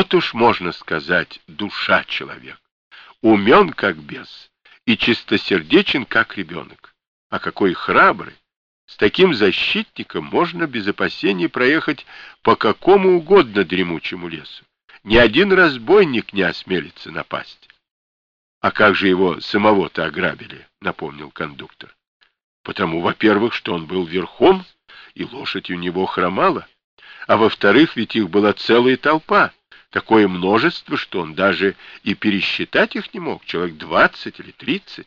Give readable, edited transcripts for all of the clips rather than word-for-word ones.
Вот уж можно сказать, душа человек. Умен, как бес, и чистосердечен, как ребенок. А какой храбрый! С таким защитником можно без опасений проехать по какому угодно дремучему лесу. Ни один разбойник не осмелится напасть. — А как же его самого-то ограбили? — напомнил кондуктор. — Потому, во-первых, что он был верхом, и лошадь у него хромала, а во-вторых, ведь их была целая толпа, такое множество, что он даже и пересчитать их не мог, человек 20 или 30.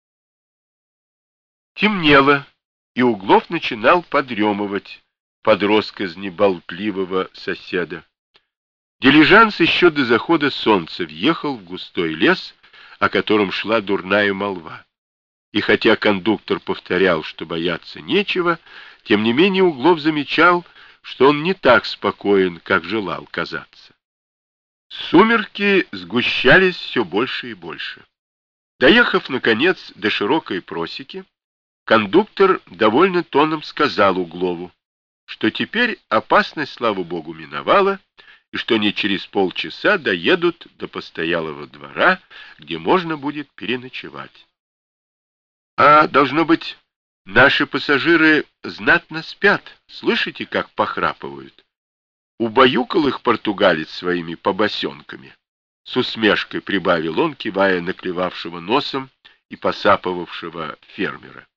Темнело, и Углов начинал подремывать под росказни болтливого соседа. Дилижанс еще до захода солнца въехал в густой лес, о котором шла дурная молва. И хотя кондуктор повторял, что бояться нечего, тем не менее Углов замечал, что он не так спокоен, как желал казаться. Сумерки сгущались все больше и больше. Доехав, наконец, до широкой просеки, кондуктор довольно тоном сказал Углову, что теперь опасность, слава богу, миновала, и что они через полчаса доедут до постоялого двора, где можно будет переночевать. А должно быть, наши пассажиры знатно спят, слышите, как похрапывают? Убаюкал их португалец своими побосенками. С усмешкой прибавил он, кивая на клевавшего носом и посапывавшего фермера.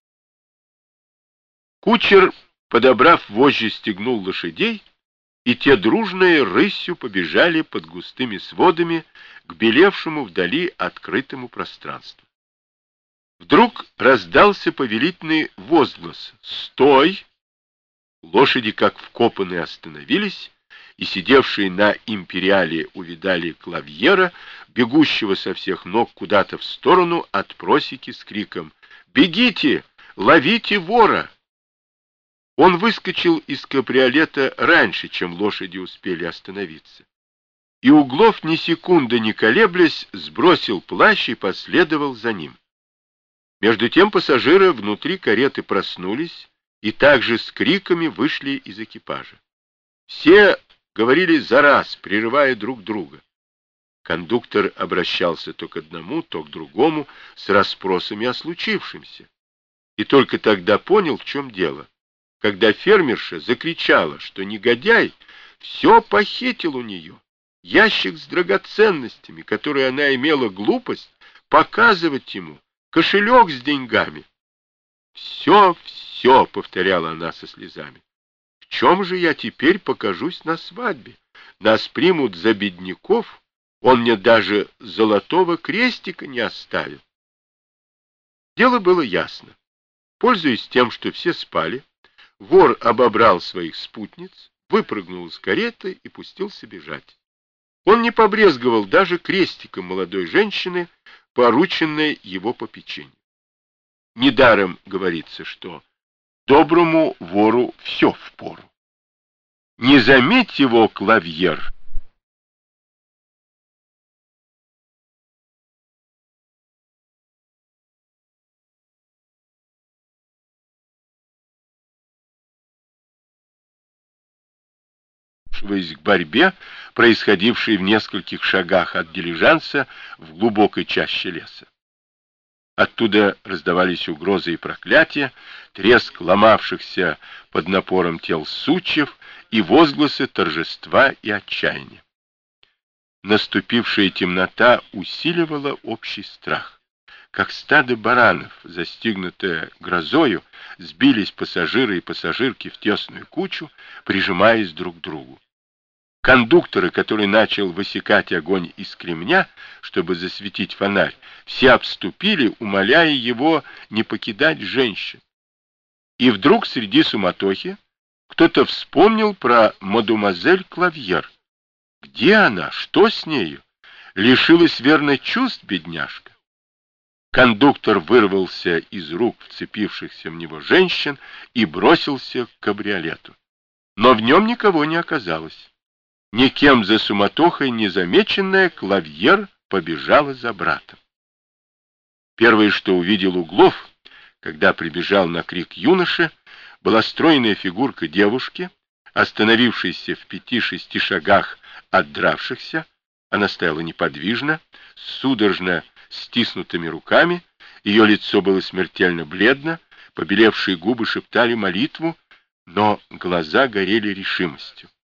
Кучер, подобрав вожжи, стегнул лошадей, и те дружной рысью побежали под густыми сводами к белевшему вдали открытому пространству. Вдруг раздался повелительный возглас: «Стой!» Лошади, как вкопанные, остановились, и сидевшие на империале увидали Клавьера, бегущего со всех ног куда-то в сторону от просеки с криком: «Бегите! Ловите вора!» Он выскочил из кабриолета раньше, чем лошади успели остановиться. И Углов, ни секунды не колеблясь, сбросил плащ и последовал за ним. Между тем пассажиры внутри кареты проснулись и также с криками вышли из экипажа. Все говорили за раз, прерывая друг друга. Кондуктор обращался то к одному, то к другому с расспросами о случившемся. И только тогда понял, в чем дело, когда фермерша закричала, что негодяй все похитил у нее, ящик с драгоценностями, который она имела глупость показывать ему, кошелек с деньгами. «Все, все», — повторяла она со слезами. «В чем же я теперь покажусь на свадьбе? Нас примут за бедняков, он мне даже золотого крестика не оставил». Дело было ясно. Пользуясь тем, что все спали, вор обобрал своих спутниц, выпрыгнул из кареты и пустился бежать. Он не побрезговал даже крестиком молодой женщины, порученной его попечению. Недаром говорится, что доброму вору все впору. Не заметь его, Клавьер. К борьбе, происходившей в нескольких шагах от дилижанса в глубокой чаще леса. Оттуда раздавались угрозы и проклятия, треск ломавшихся под напором тел сучьев и возгласы торжества и отчаяния. Наступившая темнота усиливала общий страх. Как стадо баранов, застигнутое грозою, сбились пассажиры и пассажирки в тесную кучу, прижимаясь друг к другу. Кондуктора, который начал высекать огонь из кремня, чтобы засветить фонарь, все обступили, умоляя его не покидать женщин. И вдруг среди суматохи кто-то вспомнил про мадемуазель Клавьер. Где она? Что с нею? Лишилась верно чувств, бедняжка. Кондуктор вырвался из рук вцепившихся в него женщин и бросился к кабриолету. Но в нем никого не оказалось. Никем за суматохой незамеченная, Клавьер побежала за братом. Первое, что увидел Углов, когда прибежал на крик юноши, была стройная фигурка девушки, остановившейся в 5-6 шагах от дравшихся, Она стояла неподвижно, с судорожно стиснутыми руками, ее лицо было смертельно бледно, побелевшие губы шептали молитву, но глаза горели решимостью.